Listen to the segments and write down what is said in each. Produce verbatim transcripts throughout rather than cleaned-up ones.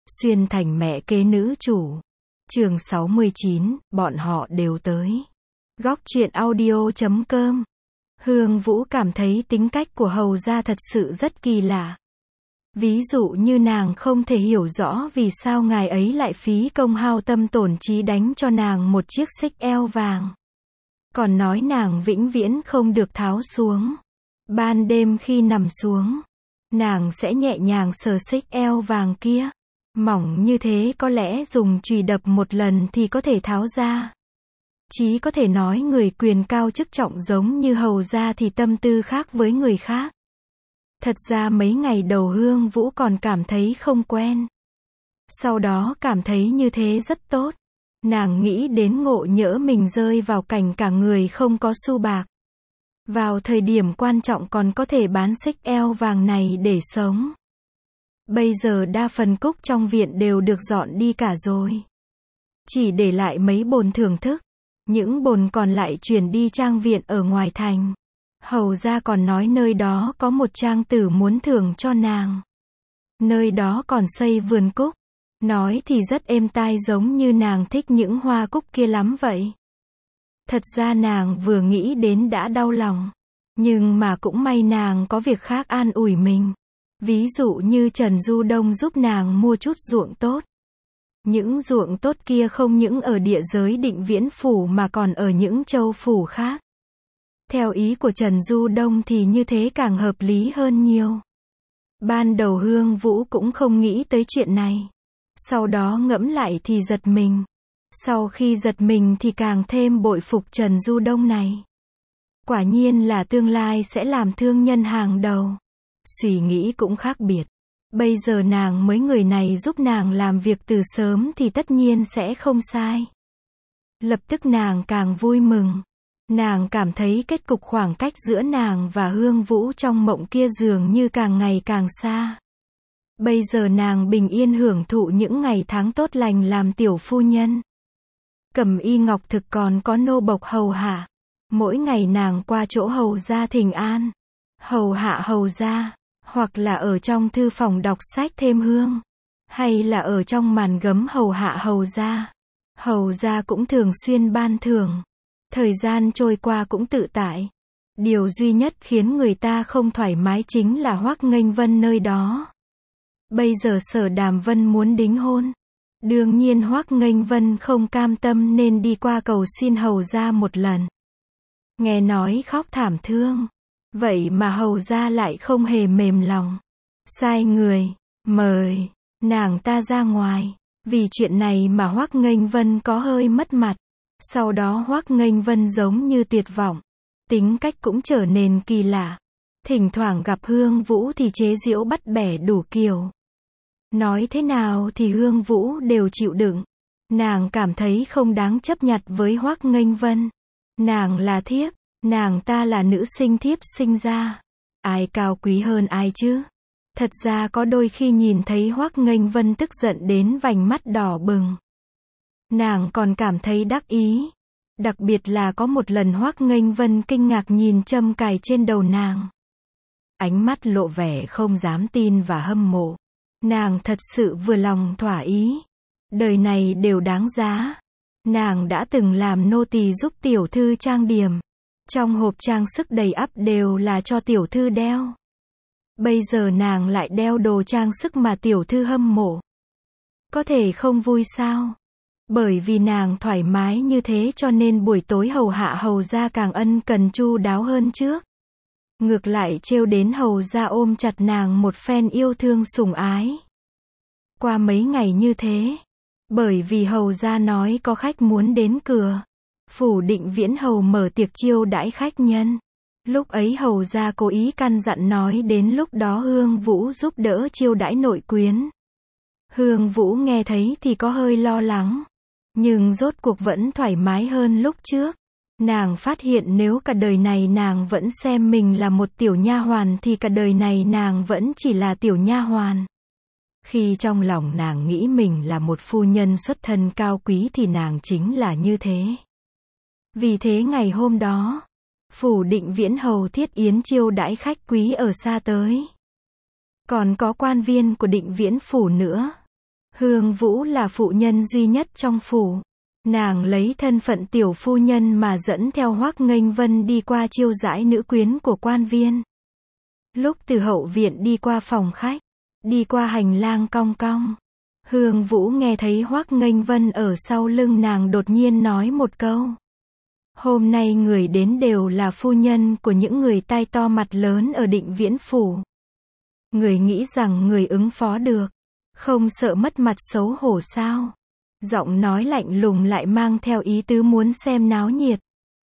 Xuyên thành mẹ kế nữ chủ. Chương sáu mươi chín, bọn họ đều tới. Góc truyện audio chấm com. Hương Vũ cảm thấy tính cách của Hầu gia thật sự rất kỳ lạ. Ví dụ như nàng không thể hiểu rõ vì sao ngài ấy lại phí công hao tâm tổn trí đánh cho nàng một chiếc xích eo vàng. Còn nói nàng vĩnh viễn không được tháo xuống. Ban đêm khi nằm xuống, nàng sẽ nhẹ nhàng sờ xích eo vàng kia. Mỏng như thế có lẽ dùng chùy đập một lần thì có thể tháo ra. Chí có thể nói người quyền cao chức trọng giống như Hầu gia thì tâm tư khác với người khác. Thật ra mấy ngày đầu Hương Vũ còn cảm thấy không quen. Sau đó cảm thấy như thế rất tốt. Nàng nghĩ đến ngộ nhỡ mình rơi vào cảnh cả người không có xu bạc. Vào thời điểm quan trọng còn có thể bán xích eo vàng này để sống. Bây giờ đa phần cúc trong viện đều được dọn đi cả rồi. Chỉ để lại mấy bồn thưởng thức. Những bồn còn lại chuyển đi trang viện ở ngoài thành. Hầu gia còn nói nơi đó có một trang tử muốn thưởng cho nàng. Nơi đó còn xây vườn cúc. Nói thì rất êm tai giống như nàng thích những hoa cúc kia lắm vậy. Thật ra nàng vừa nghĩ đến đã đau lòng. Nhưng mà cũng may nàng có việc khác an ủi mình. Ví dụ như Trần Du Đông giúp nàng mua chút ruộng tốt. Những ruộng tốt kia không những ở địa giới Định Viễn Phủ mà còn ở những châu phủ khác. Theo ý của Trần Du Đông thì như thế càng hợp lý hơn nhiều. Ban đầu Hương Vũ cũng không nghĩ tới chuyện này. Sau đó ngẫm lại thì giật mình. Sau khi giật mình thì càng thêm bội phục Trần Du Đông này. Quả nhiên là tương lai sẽ làm thương nhân hàng đầu. Suy nghĩ cũng khác biệt. Bây giờ nàng mới người này giúp nàng làm việc từ sớm thì tất nhiên sẽ không sai. Lập tức nàng càng vui mừng. Nàng cảm thấy kết cục khoảng cách giữa nàng và Hương Vũ trong mộng kia dường như càng ngày càng xa. Bây giờ nàng bình yên hưởng thụ những ngày tháng tốt lành làm tiểu phu nhân. Cẩm y ngọc thực còn có nô bộc hầu hạ. Mỗi ngày nàng qua chỗ hầu gia thỉnh an. Hầu hạ hầu gia. Hoặc là ở trong thư phòng đọc sách thêm hương. Hay là ở trong màn gấm hầu hạ hầu gia. Hầu gia cũng thường xuyên ban thưởng. Thời gian trôi qua cũng tự tại. Điều duy nhất khiến người ta không thoải mái chính là Hoắc Nghênh Vân nơi đó. Bây giờ Sở Đàm Vân muốn đính hôn. Đương nhiên Hoắc Nghênh Vân không cam tâm nên đi qua cầu xin hầu gia một lần. Nghe nói khóc thảm thương. Vậy mà hầu gia lại không hề mềm lòng. Sai người, mời, nàng ta ra ngoài. Vì chuyện này mà Hoắc Nghênh Vân có hơi mất mặt. Sau đó Hoắc Nghênh Vân giống như tuyệt vọng. Tính cách cũng trở nên kỳ lạ. Thỉnh thoảng gặp Hương Vũ thì chế giễu bắt bẻ đủ kiểu. Nói thế nào thì Hương Vũ đều chịu đựng. Nàng cảm thấy không đáng chấp nhặt với Hoắc Nghênh Vân. Nàng là thiếp. Nàng ta là nữ sinh thiếp sinh ra. Ai cao quý hơn ai chứ? Thật ra có đôi khi nhìn thấy Hoắc Nghênh Vân tức giận đến vành mắt đỏ bừng. Nàng còn cảm thấy đắc ý. Đặc biệt là có một lần Hoắc Nghênh Vân kinh ngạc nhìn châm cài trên đầu nàng. Ánh mắt lộ vẻ không dám tin và hâm mộ. Nàng thật sự vừa lòng thỏa ý. Đời này đều đáng giá. Nàng đã từng làm nô tỳ giúp tiểu thư trang điểm. Trong hộp trang sức đầy ắp đều là cho tiểu thư đeo. Bây giờ nàng lại đeo đồ trang sức mà tiểu thư hâm mộ. Có thể không vui sao? Bởi vì nàng thoải mái như thế cho nên buổi tối hầu hạ hầu gia càng ân cần chu đáo hơn trước. Ngược lại trêu đến hầu gia ôm chặt nàng một phen yêu thương sủng ái. Qua mấy ngày như thế, bởi vì hầu gia nói có khách muốn đến cửa. Phủ Định Viễn hầu mở tiệc chiêu đãi khách nhân. Lúc ấy hầu gia cố ý căn dặn nói đến lúc đó Hương Vũ giúp đỡ chiêu đãi nội quyến. Hương Vũ nghe thấy thì có hơi lo lắng. Nhưng rốt cuộc vẫn thoải mái hơn lúc trước. Nàng phát hiện nếu cả đời này nàng vẫn xem mình là một tiểu nha hoàn thì cả đời này nàng vẫn chỉ là tiểu nha hoàn. Khi trong lòng nàng nghĩ mình là một phu nhân xuất thân cao quý thì nàng chính là như thế. Vì thế ngày hôm đó, Phủ Định Viễn hầu thiết yến chiêu đãi khách quý ở xa tới. Còn có quan viên của Định Viễn Phủ nữa. Hương Vũ là phụ nhân duy nhất trong phủ. Nàng lấy thân phận tiểu phu nhân mà dẫn theo Hoắc Nghênh Vân đi qua chiêu đãi nữ quyến của quan viên. Lúc từ hậu viện đi qua phòng khách, đi qua hành lang cong cong, Hương Vũ nghe thấy Hoắc Nghênh Vân ở sau lưng nàng đột nhiên nói một câu. Hôm nay người đến đều là phu nhân của những người tai to mặt lớn ở Định Viễn phủ. Người nghĩ rằng người ứng phó được, không sợ mất mặt xấu hổ sao? Giọng nói lạnh lùng lại mang theo ý tứ muốn xem náo nhiệt.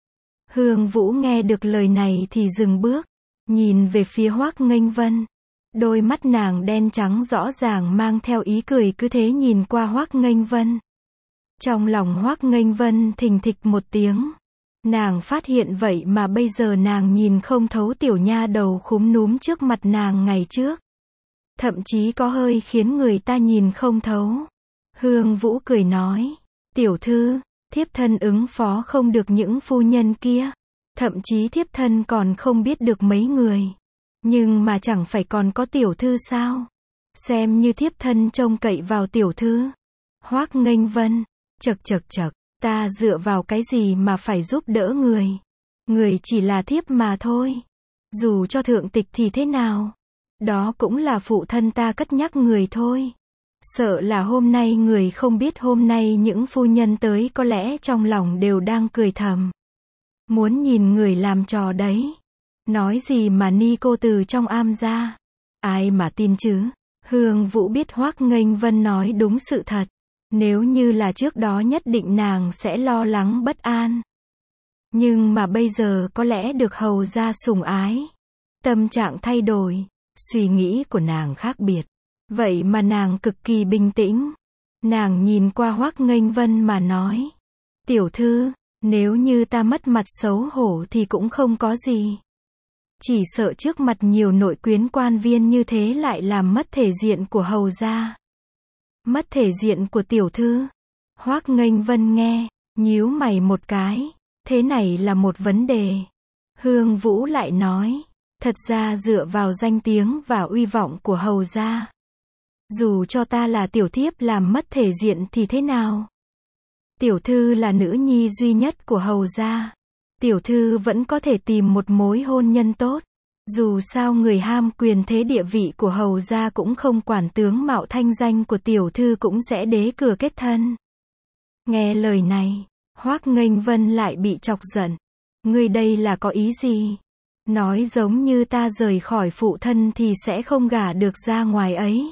Hương Vũ nghe được lời này thì dừng bước, nhìn về phía Hoắc Nghênh Vân. Đôi mắt nàng đen trắng rõ ràng mang theo ý cười cứ thế nhìn qua Hoắc Nghênh Vân. Trong lòng Hoắc Nghênh Vân thình thịch một tiếng. Nàng phát hiện vậy mà bây giờ nàng nhìn không thấu tiểu nha đầu khúm núm trước mặt nàng ngày trước. Thậm chí có hơi khiến người ta nhìn không thấu. Hương Vũ cười nói, tiểu thư, thiếp thân ứng phó không được những phu nhân kia. Thậm chí thiếp thân còn không biết được mấy người. Nhưng mà chẳng phải còn có tiểu thư sao? Xem như thiếp thân trông cậy vào tiểu thư. Hoắc Nghênh Vân, chậc chậc chậc, ta dựa vào cái gì mà phải giúp đỡ người? Người chỉ là thiếp mà thôi. Dù cho thượng tịch thì thế nào? Đó cũng là phụ thân ta cất nhắc người thôi. Sợ là hôm nay người không biết hôm nay những phu nhân tới có lẽ trong lòng đều đang cười thầm. Muốn nhìn người làm trò đấy. Nói gì mà ni cô từ trong am ra. Ai mà tin chứ? Hương Vũ biết Hoắc Nghênh Vân nói đúng sự thật. Nếu như là trước đó nhất định nàng sẽ lo lắng bất an. Nhưng mà bây giờ có lẽ được hầu gia sủng ái. Tâm trạng thay đổi, suy nghĩ của nàng khác biệt. Vậy mà nàng cực kỳ bình tĩnh. Nàng nhìn qua Hoắc Nghênh Vân mà nói. Tiểu thư, nếu như ta mất mặt xấu hổ thì cũng không có gì. Chỉ sợ trước mặt nhiều nội quyến quan viên như thế lại làm mất thể diện của hầu gia. Mất thể diện của tiểu thư. Hoắc Nghênh Vân nghe, nhíu mày một cái. Thế này là một vấn đề. Hương Vũ lại nói. Thật ra dựa vào danh tiếng và uy vọng của hầu gia. Dù cho ta là tiểu thiếp làm mất thể diện thì thế nào? Tiểu thư là nữ nhi duy nhất của hầu gia. Tiểu thư vẫn có thể tìm một mối hôn nhân tốt. Dù sao người ham quyền thế địa vị của hầu gia cũng không quản tướng mạo thanh danh của tiểu thư cũng sẽ đế cửa kết thân. Nghe lời này, Hoắc Nghênh Vân lại bị chọc giận. Ngươi đây là có ý gì? Nói giống như ta rời khỏi phụ thân thì sẽ không gả được ra ngoài ấy.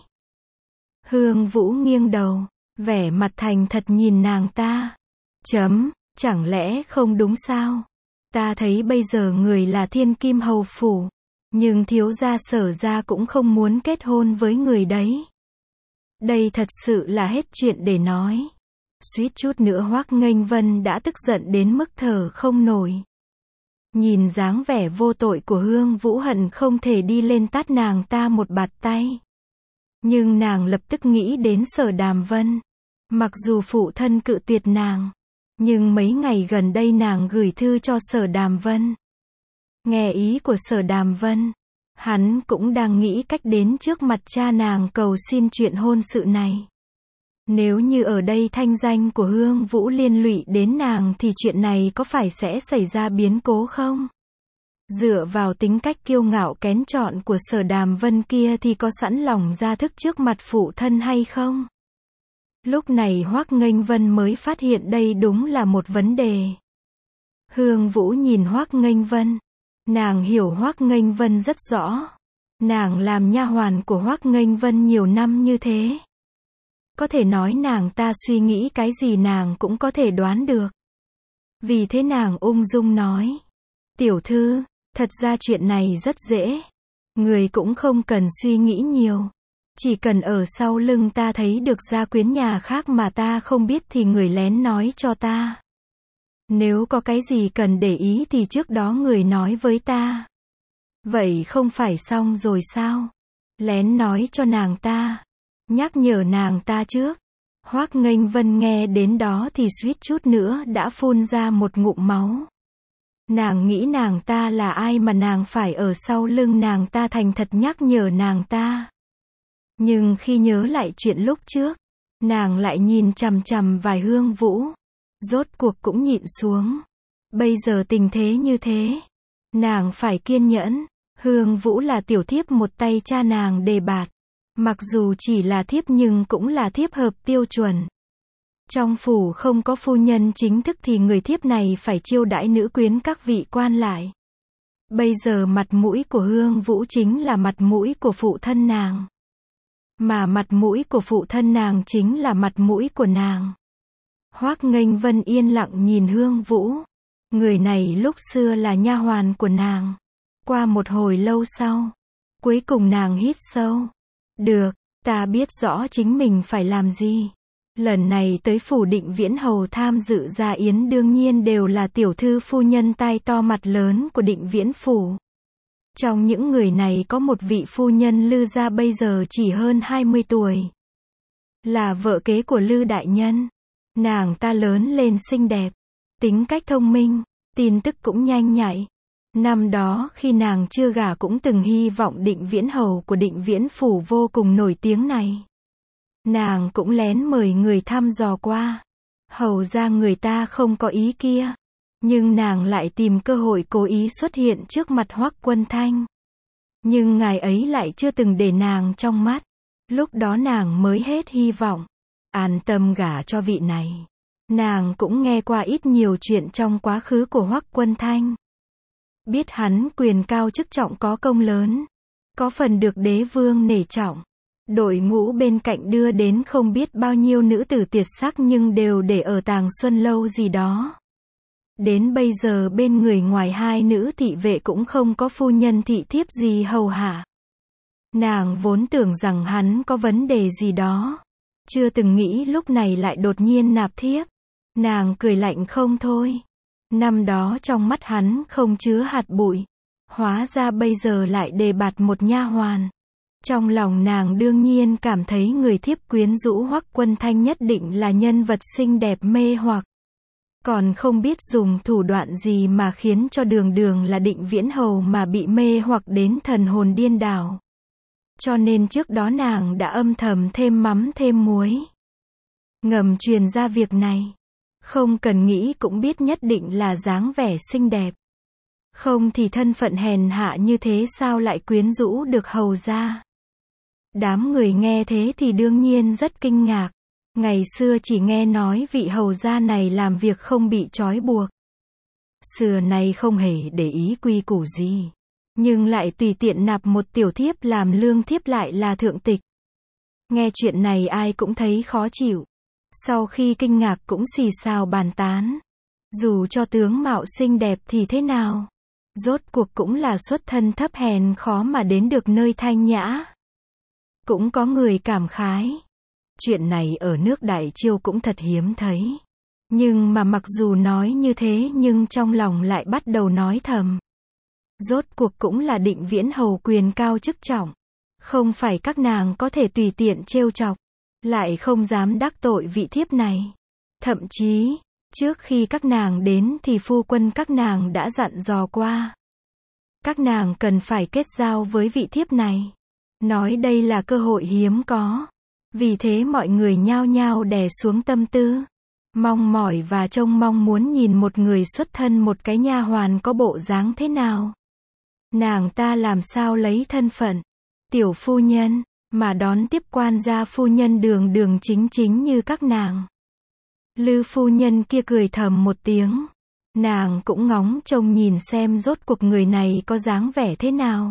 Hương Vũ nghiêng đầu, vẻ mặt thành thật nhìn nàng ta. Chấm, chẳng lẽ không đúng sao? Ta thấy bây giờ người là thiên kim hầu phủ. Nhưng thiếu gia Sở gia cũng không muốn kết hôn với người đấy. Đây thật sự là hết chuyện để nói. Suýt chút nữa Hoắc Nghênh Vân đã tức giận đến mức thở không nổi. Nhìn dáng vẻ vô tội của Hương Vũ hận không thể đi lên tát nàng ta một bạt tay. Nhưng nàng lập tức nghĩ đến Sở Đàm Vân. Mặc dù phụ thân cự tuyệt nàng, nhưng mấy ngày gần đây nàng gửi thư cho Sở Đàm Vân. Nghe ý của Sở Đàm Vân, hắn cũng đang nghĩ cách đến trước mặt cha nàng cầu xin chuyện hôn sự này. Nếu như ở đây thanh danh của Hương Vũ liên lụy đến nàng thì chuyện này có phải sẽ xảy ra biến cố không? Dựa vào tính cách kiêu ngạo kén chọn của Sở Đàm Vân kia thì có sẵn lòng ra thức trước mặt phụ thân hay không? Lúc này Hoắc Nghênh Vân mới phát hiện đây đúng là một vấn đề. Hương Vũ nhìn Hoắc Nghênh Vân. Nàng hiểu Hoắc Nghênh Vân rất rõ. Nàng làm nha hoàn của Hoắc Nghênh Vân nhiều năm như thế. Có thể nói nàng ta suy nghĩ cái gì nàng cũng có thể đoán được. Vì thế nàng ung dung nói. Tiểu thư, thật ra chuyện này rất dễ. Người cũng không cần suy nghĩ nhiều. Chỉ cần ở sau lưng ta thấy được gia quyến nhà khác mà ta không biết thì người lén nói cho ta. Nếu có cái gì cần để ý thì trước đó người nói với ta. Vậy không phải xong rồi sao? Lén nói cho nàng ta. Nhắc nhở nàng ta trước. Hoắc Nghênh Vân nghe đến đó thì suýt chút nữa đã phun ra một ngụm máu. Nàng nghĩ nàng ta là ai mà nàng phải ở sau lưng nàng ta thành thật nhắc nhở nàng ta. Nhưng khi nhớ lại chuyện lúc trước, Nàng lại nhìn chằm chằm vài Hương Vũ. Rốt cuộc cũng nhịn xuống. Bây giờ tình thế như thế. Nàng phải kiên nhẫn. Hương Vũ là tiểu thiếp một tay cha nàng đề bạt. Mặc dù chỉ là thiếp nhưng cũng là thiếp hợp tiêu chuẩn. Trong phủ không có phu nhân chính thức thì người thiếp này phải chiêu đãi nữ quyến các vị quan lại. Bây giờ mặt mũi của Hương Vũ chính là mặt mũi của phụ thân nàng. Mà mặt mũi của phụ thân nàng chính là mặt mũi của nàng. Hoác Nghênh Vân yên lặng nhìn Hương Vũ. Người này lúc xưa là nha hoàn của nàng. Qua một hồi lâu sau, cuối cùng nàng hít sâu. Được, ta biết rõ chính mình phải làm gì. Lần này tới phủ Định Viễn Hầu tham dự gia yến đương nhiên đều là tiểu thư phu nhân tai to mặt lớn của Định Viễn Phủ. Trong những người này có một vị phu nhân Lư gia bây giờ chỉ hơn hai mươi tuổi. Là vợ kế của Lư đại nhân. Nàng ta lớn lên xinh đẹp, tính cách thông minh, tin tức cũng nhanh nhạy. Năm đó khi nàng chưa gả cũng từng hy vọng Định Viễn Hầu của Định Viễn Phủ vô cùng nổi tiếng này. Nàng cũng lén mời người thăm dò qua. Hầu ra người ta không có ý kia. Nhưng nàng lại tìm cơ hội cố ý xuất hiện trước mặt Hoắc Quân Thanh. Nhưng ngài ấy lại chưa từng để nàng trong mắt. Lúc đó nàng mới hết hy vọng. An tâm gả cho vị này. Nàng cũng nghe qua ít nhiều chuyện trong quá khứ của Hoắc Quân Thanh. Biết hắn quyền cao chức trọng có công lớn. Có phần được đế vương nể trọng. Đội ngũ bên cạnh đưa đến không biết bao nhiêu nữ tử tuyệt sắc nhưng đều để ở Tàng Xuân Lâu gì đó. Đến bây giờ bên người ngoài hai nữ thị vệ cũng không có phu nhân thị thiếp gì hầu hạ. Nàng vốn tưởng rằng hắn có vấn đề gì đó. Chưa từng nghĩ lúc này lại đột nhiên nạp thiếp. Nàng cười lạnh không thôi. Năm đó trong mắt hắn không chứa hạt bụi. Hóa ra bây giờ lại đề bạt một nha hoàn. Trong lòng nàng đương nhiên cảm thấy người thiếp quyến rũ Hoắc Quân Thanh nhất định là nhân vật xinh đẹp mê hoặc. Còn không biết dùng thủ đoạn gì mà khiến cho đường đường là Định Viễn Hầu mà bị mê hoặc đến thần hồn điên đảo. Cho nên trước đó nàng đã âm thầm thêm mắm thêm muối. Ngầm truyền ra việc này. Không cần nghĩ cũng biết nhất định là dáng vẻ xinh đẹp. Không thì thân phận hèn hạ như thế sao lại quyến rũ được hầu gia. Đám người nghe thế thì đương nhiên rất kinh ngạc. Ngày xưa chỉ nghe nói vị hầu gia này làm việc không bị trói buộc. Xưa nay không hề để ý quy củ gì. Nhưng lại tùy tiện nạp một tiểu thiếp làm lương thiếp lại là thượng tịch. Nghe chuyện này ai cũng thấy khó chịu. Sau khi kinh ngạc cũng xì xào bàn tán. Dù cho tướng mạo xinh đẹp thì thế nào? Rốt cuộc cũng là xuất thân thấp hèn khó mà đến được nơi thanh nhã. Cũng có người cảm khái. Chuyện này ở nước Đại Chiêu cũng thật hiếm thấy. Nhưng mà mặc dù nói như thế nhưng trong lòng lại bắt đầu nói thầm. Rốt cuộc cũng là Định Viễn Hầu quyền cao chức trọng. Không phải các nàng có thể tùy tiện trêu chọc. Lại không dám đắc tội vị thiếp này. Thậm chí, trước khi các nàng đến thì phu quân các nàng đã dặn dò qua. Các nàng cần phải kết giao với vị thiếp này. Nói đây là cơ hội hiếm có. Vì thế mọi người nhao nhao đè xuống tâm tư. Mong mỏi và trông mong muốn nhìn một người xuất thân một cái nha hoàn có bộ dáng thế nào. Nàng ta làm sao lấy thân phận tiểu phu nhân mà đón tiếp quan gia phu nhân đường đường chính chính như các nàng. Lư phu nhân kia cười thầm một tiếng. Nàng cũng ngóng trông nhìn xem rốt cuộc người này có dáng vẻ thế nào.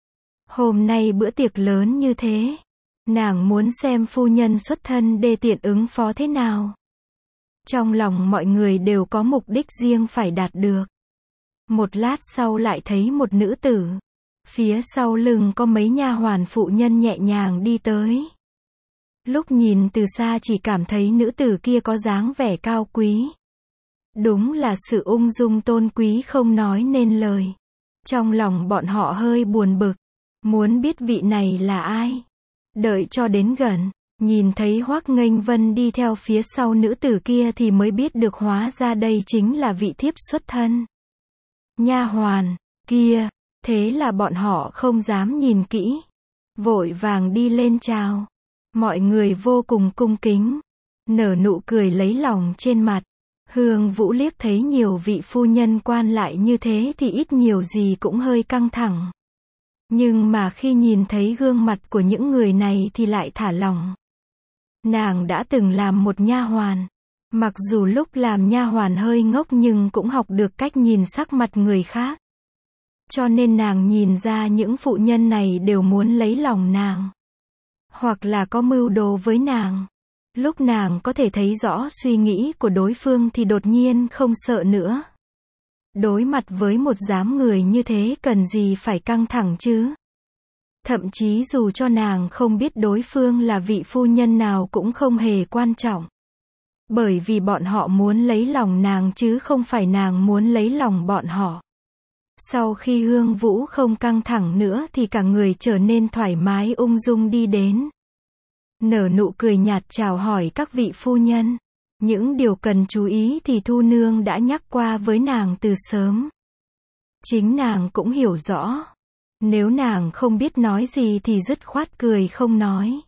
Hôm nay bữa tiệc lớn như thế. Nàng muốn xem phu nhân xuất thân đê tiện ứng phó thế nào. Trong lòng mọi người đều có mục đích riêng phải đạt được. Một lát sau lại thấy một nữ tử. Phía sau lưng có mấy nha hoàn phụ nhân nhẹ nhàng đi tới. Lúc nhìn từ xa chỉ cảm thấy nữ tử kia có dáng vẻ cao quý. Đúng là sự ung dung tôn quý không nói nên lời. Trong lòng bọn họ hơi buồn bực. Muốn biết vị này là ai. Đợi cho đến gần, nhìn thấy Hoắc Nghênh Vân đi theo phía sau nữ tử kia thì mới biết được hóa ra đây chính là vị thiếp xuất thân. Nha hoàn kia, thế là bọn họ không dám nhìn kỹ. Vội vàng đi lên chào. Mọi người vô cùng cung kính, nở nụ cười lấy lòng trên mặt. Hương Vũ liếc thấy nhiều vị phu nhân quan lại như thế thì ít nhiều gì cũng hơi căng thẳng. Nhưng mà khi nhìn thấy gương mặt của những người này thì lại thả lỏng. Nàng đã từng làm một nha hoàn. Mặc dù lúc làm nha hoàn hơi ngốc nhưng cũng học được cách nhìn sắc mặt người khác. Cho nên nàng nhìn ra những phụ nhân này đều muốn lấy lòng nàng. Hoặc là có mưu đồ với nàng. Lúc nàng có thể thấy rõ suy nghĩ của đối phương thì đột nhiên không sợ nữa. Đối mặt với một đám người như thế cần gì phải căng thẳng chứ? Thậm chí dù cho nàng không biết đối phương là vị phu nhân nào cũng không hề quan trọng. Bởi vì bọn họ muốn lấy lòng nàng chứ không phải nàng muốn lấy lòng bọn họ. Sau khi Hương Vũ không căng thẳng nữa thì cả người trở nên thoải mái ung dung đi đến. Nở nụ cười nhạt chào hỏi các vị phu nhân. Những điều cần chú ý thì Thu Nương đã nhắc qua với nàng từ sớm. Chính nàng cũng hiểu rõ. Nếu nàng không biết nói gì thì dứt khoát cười không nói.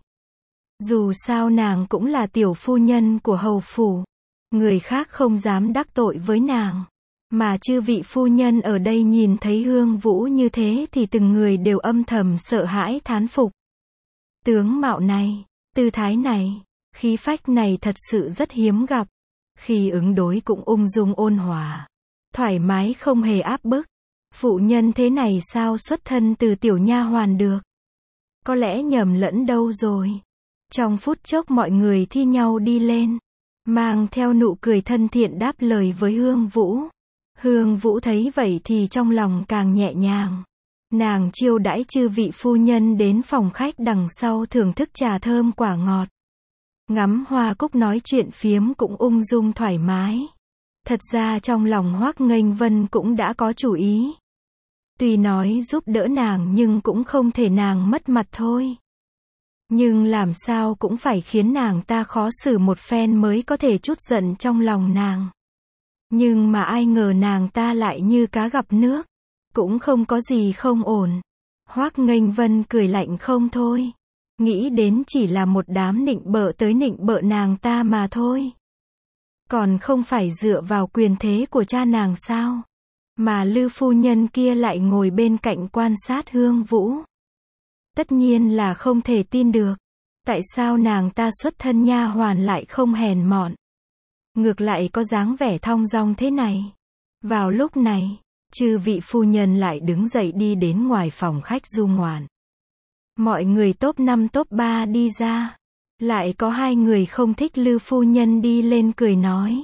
Dù sao nàng cũng là tiểu phu nhân của hầu phủ. Người khác không dám đắc tội với nàng. Mà chư vị phu nhân ở đây nhìn thấy Hương Vũ như thế thì từng người đều âm thầm sợ hãi thán phục. Tướng mạo này, tư thái này, khí phách này thật sự rất hiếm gặp. Khi ứng đối cũng ung dung ôn hòa, thoải mái không hề áp bức. Phụ nhân thế này sao xuất thân từ tiểu nha hoàn được? Có lẽ nhầm lẫn đâu rồi. Trong phút chốc mọi người thi nhau đi lên, mang theo nụ cười thân thiện đáp lời với Hương Vũ. Hương Vũ thấy vậy thì trong lòng càng nhẹ nhàng. Nàng chiêu đãi chư vị phu nhân đến phòng khách đằng sau thưởng thức trà thơm quả ngọt. Ngắm hoa cúc nói chuyện phiếm cũng ung dung thoải mái. Thật ra trong lòng Hoắc Nghênh Vân cũng đã có chủ ý. Tuy nói giúp đỡ nàng nhưng cũng không thể nàng mất mặt thôi. Nhưng làm sao cũng phải khiến nàng ta khó xử một phen mới có thể trút giận trong lòng nàng. Nhưng mà ai ngờ nàng ta lại như cá gặp nước. Cũng không có gì không ổn. Hoắc Nghênh Vân cười lạnh không thôi. Nghĩ đến chỉ là một đám nịnh bợ tới nịnh bợ nàng ta mà thôi. Còn không phải dựa vào quyền thế của cha nàng sao? Mà Lư phu nhân kia lại ngồi bên cạnh quan sát Hương Vũ. Tất nhiên là không thể tin được. Tại sao nàng ta xuất thân nha hoàn lại không hèn mọn? Ngược lại có dáng vẻ thong dong thế này. Vào lúc này, chư vị phu nhân lại đứng dậy đi đến ngoài phòng khách du ngoạn. Mọi người top năm top ba đi ra. Lại có hai người không thích Lư phu nhân đi lên cười nói.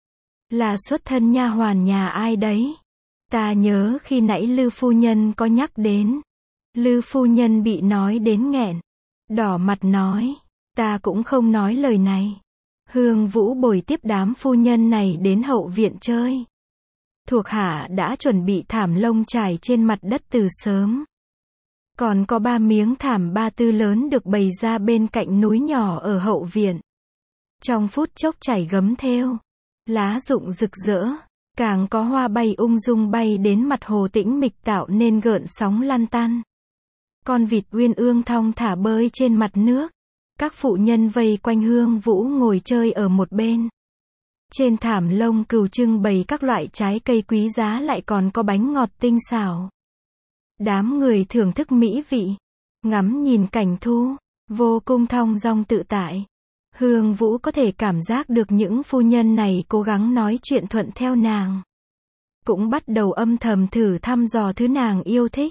Là xuất thân nha hoàn nhà ai đấy? Ta nhớ khi nãy Lư phu nhân có nhắc đến. Lư phu nhân bị nói đến nghẹn. Đỏ mặt nói. Ta cũng không nói lời này. Hương Vũ bồi tiếp đám phu nhân này đến hậu viện chơi. Thuộc hạ đã chuẩn bị thảm lông trải trên mặt đất từ sớm. Còn có ba miếng thảm ba tư lớn được bày ra bên cạnh núi nhỏ ở hậu viện. Trong phút chốc trải gấm thêu, lá rụng rực rỡ, càng có hoa bay ung dung bay đến mặt hồ tĩnh mịch tạo nên gợn sóng lăn tăn. Con vịt uyên ương thong thả bơi trên mặt nước. Các phụ nhân vây quanh Hương Vũ ngồi chơi ở một bên. Trên thảm lông cừu trưng bày các loại trái cây quý giá lại còn có bánh ngọt tinh xảo. Đám người thưởng thức mỹ vị, ngắm nhìn cảnh thu, vô cùng thong dong tự tại. Hương Vũ có thể cảm giác được những phu nhân này cố gắng nói chuyện thuận theo nàng. Cũng bắt đầu âm thầm thử thăm dò thứ nàng yêu thích.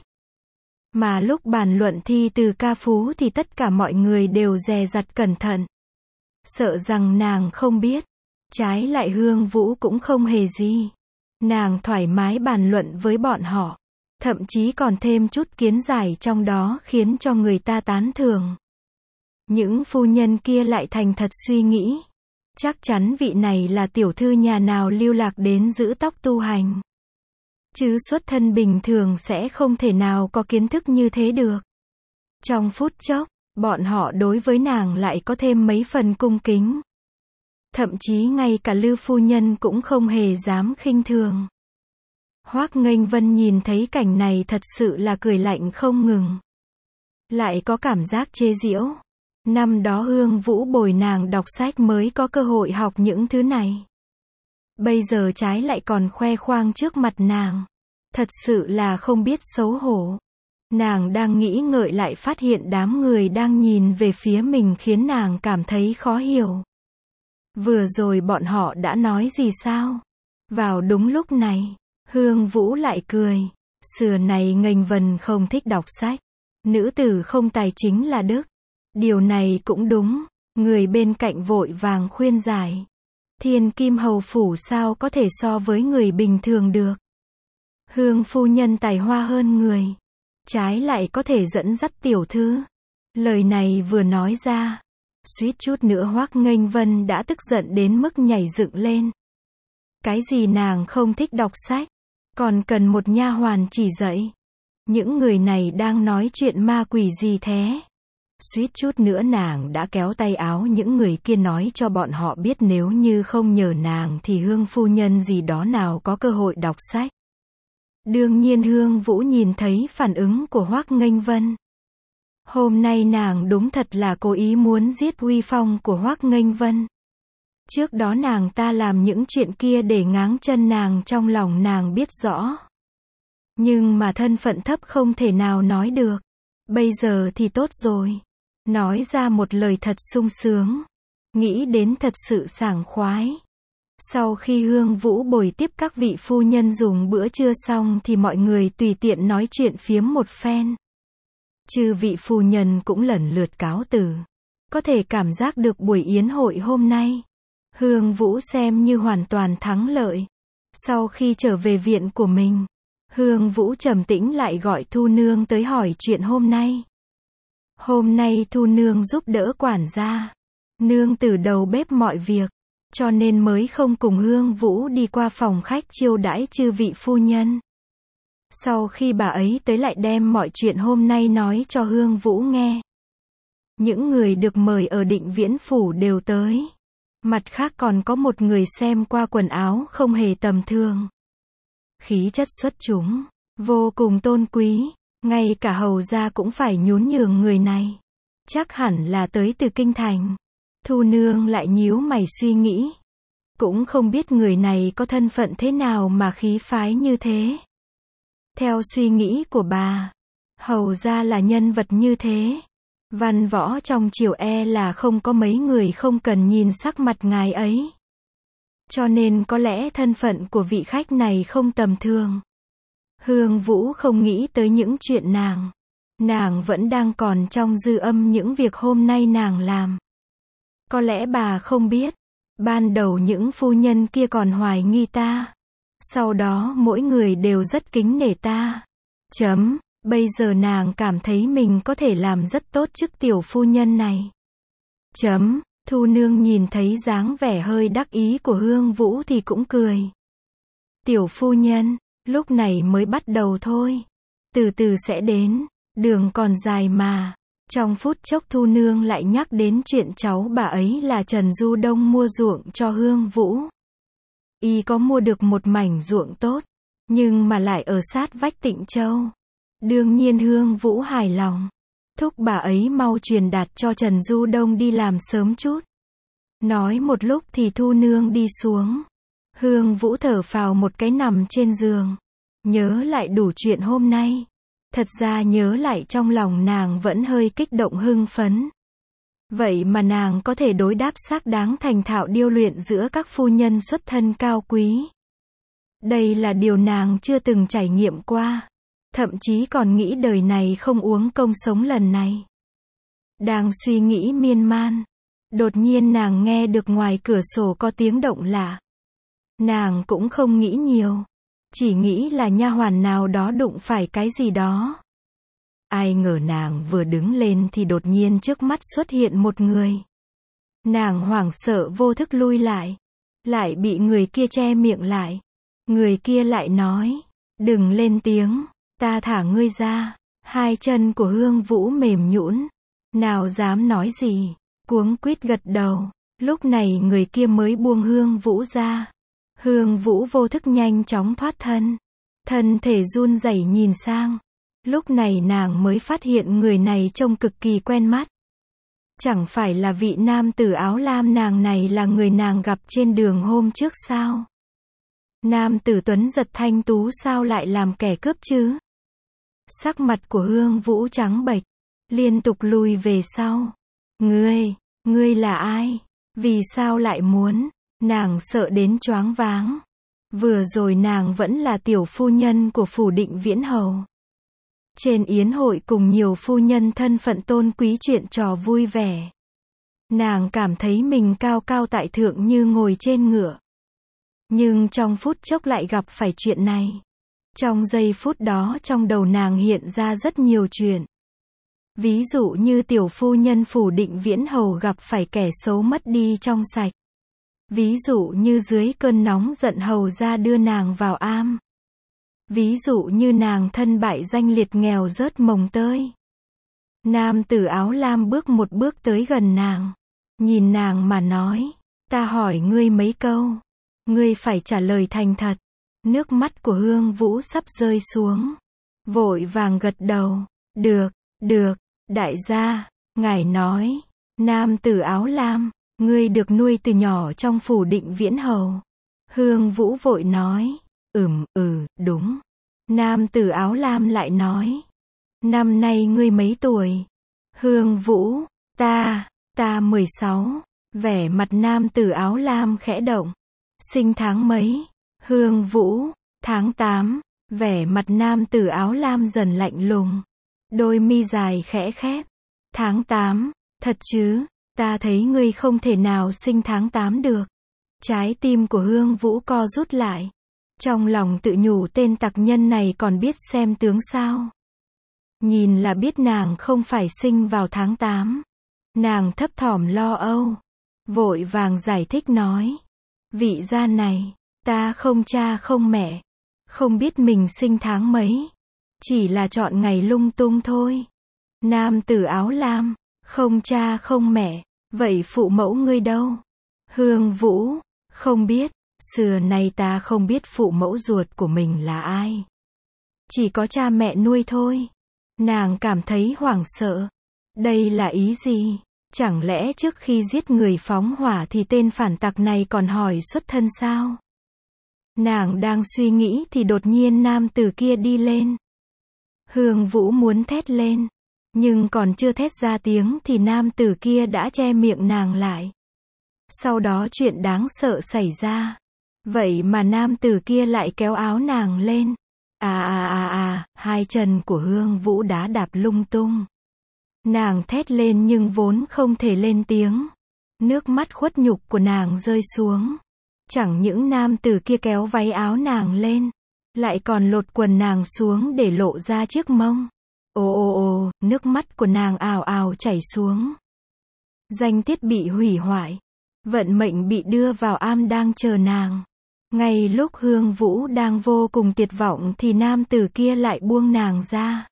Mà lúc bàn luận thi từ ca phú thì tất cả mọi người đều dè dặt cẩn thận. Sợ rằng nàng không biết. Trái lại Hương Vũ cũng không hề gì. Nàng thoải mái bàn luận với bọn họ. Thậm chí còn thêm chút kiến giải trong đó khiến cho người ta tán thưởng. Những phu nhân kia lại thành thật suy nghĩ. Chắc chắn vị này là tiểu thư nhà nào lưu lạc đến giữ tóc tu hành. Chứ xuất thân bình thường sẽ không thể nào có kiến thức như thế được. Trong phút chốc, bọn họ đối với nàng lại có thêm mấy phần cung kính. Thậm chí ngay cả Lư phu nhân cũng không hề dám khinh thường. Hoắc Nghênh Vân nhìn thấy cảnh này thật sự là cười lạnh không ngừng. Lại có cảm giác chế giễu. Năm đó Hương Vũ bồi nàng đọc sách mới có cơ hội học những thứ này. Bây giờ trái lại còn khoe khoang trước mặt nàng. Thật sự là không biết xấu hổ. Nàng đang nghĩ ngợi lại phát hiện đám người đang nhìn về phía mình khiến nàng cảm thấy khó hiểu. Vừa rồi bọn họ đã nói gì sao? Vào đúng lúc này, Hương Vũ lại cười. Xưa này Nghênh Vân không thích đọc sách. Nữ tử không tài chính là đức. Điều này cũng đúng. Người bên cạnh vội vàng khuyên giải. Thiên Kim Hầu Phủ sao có thể so với người bình thường được. Hương phu nhân tài hoa hơn người. Trái lại có thể dẫn dắt tiểu thư. Lời này vừa nói ra. Suýt chút nữa Hoắc Nghênh Vân đã tức giận đến mức nhảy dựng lên. Cái gì nàng không thích đọc sách. Còn cần một nha hoàn chỉ dạy. Những người này đang nói chuyện ma quỷ gì thế? Suýt chút nữa nàng đã kéo tay áo những người kia nói cho bọn họ biết nếu như không nhờ nàng thì Hương phu nhân gì đó nào có cơ hội đọc sách. Đương nhiên Hương Vũ nhìn thấy phản ứng của Hoắc Nghênh Vân. Hôm nay nàng đúng thật là cố ý muốn giết uy phong của Hoắc Nghênh Vân. Trước đó nàng ta làm những chuyện kia để ngáng chân nàng, trong lòng nàng biết rõ. Nhưng mà thân phận thấp không thể nào nói được. Bây giờ thì tốt rồi. Nói ra một lời thật sung sướng. Nghĩ đến thật sự sảng khoái. Sau khi Hương Vũ bồi tiếp các vị phu nhân dùng bữa trưa xong thì mọi người tùy tiện nói chuyện phiếm một phen. Chư vị phu nhân cũng lần lượt cáo từ. Có thể cảm giác được buổi yến hội hôm nay, Hương Vũ xem như hoàn toàn thắng lợi. Sau khi trở về viện của mình, Hương Vũ trầm tĩnh lại gọi Thu Nương tới hỏi chuyện hôm nay. Hôm nay Thu Nương giúp đỡ quản gia. Nương từ đầu bếp mọi việc, cho nên mới không cùng Hương Vũ đi qua phòng khách chiêu đãi chư vị phu nhân. Sau khi bà ấy tới lại đem mọi chuyện hôm nay nói cho Hương Vũ nghe. Những người được mời ở Định Viễn Phủ đều tới. Mặt khác còn có một người xem qua quần áo không hề tầm thường. Khí chất xuất chúng, vô cùng tôn quý, ngay cả hầu gia cũng phải nhún nhường người này. Chắc hẳn là tới từ kinh thành. Thu Nương lại nhíu mày suy nghĩ. Cũng không biết người này có thân phận thế nào mà khí phái như thế. Theo suy nghĩ của bà, hầu gia là nhân vật như thế. Văn võ trong triều e là không có mấy người không cần nhìn sắc mặt ngài ấy. Cho nên có lẽ thân phận của vị khách này không tầm thường. Hương Vũ không nghĩ tới những chuyện nàng. Nàng vẫn đang còn trong dư âm những việc hôm nay nàng làm. Có lẽ bà không biết. Ban đầu những phu nhân kia còn hoài nghi ta. Sau đó mỗi người đều rất kính nể ta. Chấm. Bây giờ nàng cảm thấy mình có thể làm rất tốt chức tiểu phu nhân này. Chấm. Thu Nương nhìn thấy dáng vẻ hơi đắc ý của Hương Vũ thì cũng cười. Tiểu phu nhân, lúc này mới bắt đầu thôi. Từ từ sẽ đến, đường còn dài mà. Trong phút chốc Thu Nương lại nhắc đến chuyện cháu bà ấy là Trần Du Đông mua ruộng cho Hương Vũ. Y có mua được một mảnh ruộng tốt, nhưng mà lại ở sát vách Tịnh Châu. Đương nhiên Hương Vũ hài lòng. Thúc bà ấy mau truyền đạt cho Trần Du Đông đi làm sớm chút. Nói một lúc thì Thu Nương đi xuống. Hương Vũ thở phào một cái nằm trên giường. Nhớ lại đủ chuyện hôm nay. Thật ra nhớ lại trong lòng nàng vẫn hơi kích động hưng phấn. Vậy mà nàng có thể đối đáp xác đáng thành thạo điêu luyện giữa các phu nhân xuất thân cao quý. Đây là điều nàng chưa từng trải nghiệm qua. Thậm chí còn nghĩ đời này không uống công sống lần này. Đang suy nghĩ miên man. Đột nhiên nàng nghe được ngoài cửa sổ có tiếng động lạ. Nàng cũng không nghĩ nhiều. Chỉ nghĩ là nha hoàn nào đó đụng phải cái gì đó. Ai ngờ nàng vừa đứng lên thì đột nhiên trước mắt xuất hiện một người. Nàng hoảng sợ vô thức lui lại. Lại bị người kia che miệng lại. Người kia lại nói. Đừng lên tiếng. Ta thả ngươi ra. Hai chân của Hương Vũ mềm nhũn. Nào dám nói gì. Cuống quýt gật đầu. Lúc này người kia mới buông Hương Vũ ra. Hương Vũ vô thức nhanh chóng thoát thân. Thân thể run rẩy nhìn sang. Lúc này nàng mới phát hiện người này trông cực kỳ quen mắt. Chẳng phải là vị nam tử áo lam nàng này là người nàng gặp trên đường hôm trước sao? Nam tử tuấn giật thanh tú sao lại làm kẻ cướp chứ? Sắc mặt của Hương Vũ trắng bệch, liên tục lùi về sau. Ngươi, ngươi là ai? Vì sao lại muốn? Nàng sợ đến choáng váng. Vừa rồi nàng vẫn là tiểu phu nhân của phủ Định Viễn Hầu. Trên yến hội cùng nhiều phu nhân thân phận tôn quý chuyện trò vui vẻ. Nàng cảm thấy mình cao cao tại thượng như ngồi trên ngựa. Nhưng trong phút chốc lại gặp phải chuyện này. Trong giây phút đó trong đầu nàng hiện ra rất nhiều chuyện. Ví dụ như tiểu phu nhân phủ Định Viễn Hầu gặp phải kẻ xấu mất đi trong sạch. Ví dụ như dưới cơn nóng giận hầu ra đưa nàng vào am. Ví dụ như nàng thân bại danh liệt nghèo rớt mồng tơi. Nam tử áo lam bước một bước tới gần nàng. Nhìn nàng mà nói. Ta hỏi ngươi mấy câu. Ngươi phải trả lời thành thật. Nước mắt của Hương Vũ sắp rơi xuống. Vội vàng gật đầu. Được, được, đại gia, ngài nói. Nam tử áo lam, ngươi được nuôi từ nhỏ trong phủ Định Viễn Hầu. Hương Vũ vội nói. Ừm, ừ, đúng. Nam tử áo lam lại nói. Năm nay ngươi mấy tuổi? Hương Vũ, ta, ta mười sáu. Vẻ mặt nam tử áo lam khẽ động. Sinh tháng mấy? Hương Vũ, tháng tám. Vẻ mặt nam tử áo lam dần lạnh lùng. Đôi mi dài khẽ khép. Tháng tám, thật chứ? Ta thấy ngươi không thể nào sinh tháng tám được. Trái tim của Hương Vũ co rút lại. Trong lòng tự nhủ tên tặc nhân này còn biết xem tướng sao. Nhìn là biết nàng không phải sinh vào tháng tám. Nàng thấp thỏm lo âu. Vội vàng giải thích nói. Vị gia này, ta không cha không mẹ. Không biết mình sinh tháng mấy. Chỉ là chọn ngày lung tung thôi. Nam tử áo lam, không cha không mẹ. Vậy phụ mẫu ngươi đâu? Hương Vũ, không biết. Xưa nay ta không biết phụ mẫu ruột của mình là ai. Chỉ có cha mẹ nuôi thôi. Nàng cảm thấy hoảng sợ. Đây là ý gì? Chẳng lẽ trước khi giết người phóng hỏa thì tên phản tặc này còn hỏi xuất thân sao? Nàng đang suy nghĩ thì đột nhiên nam tử kia đi lên. Hương Vũ muốn thét lên. Nhưng còn chưa thét ra tiếng thì nam tử kia đã che miệng nàng lại. Sau đó chuyện đáng sợ xảy ra. Vậy mà nam tử kia lại kéo áo nàng lên. À à à à, hai chân của Hương Vũ đã đạp lung tung. Nàng thét lên nhưng vốn không thể lên tiếng. Nước mắt khuất nhục của nàng rơi xuống. Chẳng những nam tử kia kéo váy áo nàng lên, lại còn lột quần nàng xuống để lộ ra chiếc mông. Ồ ồ ồ, nước mắt của nàng ào ào chảy xuống. Danh tiết bị hủy hoại. Vận mệnh bị đưa vào am đang chờ nàng. Ngay lúc Hương Vũ đang vô cùng tuyệt vọng thì nam tử kia lại buông nàng ra.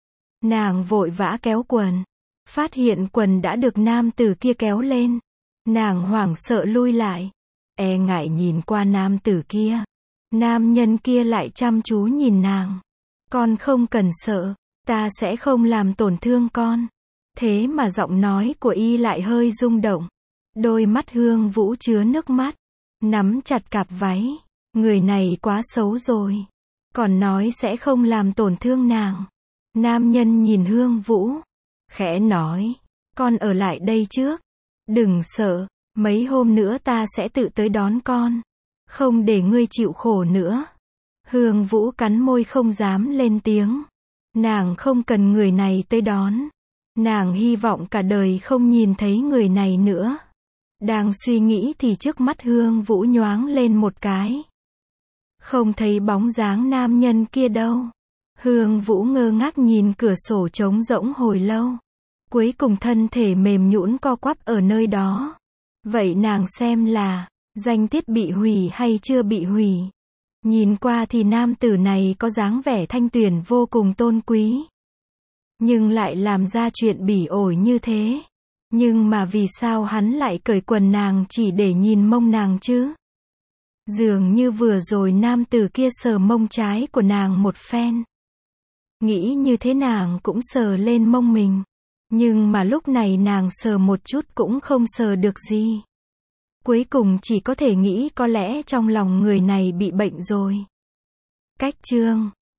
Nàng vội vã kéo quần. Phát hiện quần đã được nam tử kia kéo lên. Nàng hoảng sợ lui lại. E ngại nhìn qua nam tử kia. Nam nhân kia lại chăm chú nhìn nàng. Con không cần sợ. Ta sẽ không làm tổn thương con. Thế mà giọng nói của y lại hơi rung động. Đôi mắt Hương Vũ chứa nước mắt. Nắm chặt cặp váy. Người này quá xấu rồi. Còn nói sẽ không làm tổn thương nàng. Nam nhân nhìn Hương Vũ. Khẽ nói. Con ở lại đây trước. Đừng sợ. Mấy hôm nữa ta sẽ tự tới đón con. Không để ngươi chịu khổ nữa. Hương Vũ cắn môi không dám lên tiếng. Nàng không cần người này tới đón. Nàng hy vọng cả đời không nhìn thấy người này nữa. Đang suy nghĩ thì trước mắt Hương Vũ nhoáng lên một cái. Không thấy bóng dáng nam nhân kia đâu. Hương Vũ ngơ ngác nhìn cửa sổ trống rỗng hồi lâu. Cuối cùng thân thể mềm nhũn co quắp ở nơi đó. Vậy nàng xem là danh tiết bị hủy hay chưa bị hủy. Nhìn qua thì nam tử này có dáng vẻ thanh tuyền vô cùng tôn quý. Nhưng lại làm ra chuyện bỉ ổi như thế. Nhưng mà vì sao hắn lại cởi quần nàng chỉ để nhìn mông nàng chứ? Dường như vừa rồi nam tử kia sờ mông trái của nàng một phen. Nghĩ như thế nàng cũng sờ lên mông mình. Nhưng mà lúc này nàng sờ một chút cũng không sờ được gì. Cuối cùng chỉ có thể nghĩ có lẽ trong lòng người này bị bệnh rồi. Cách chương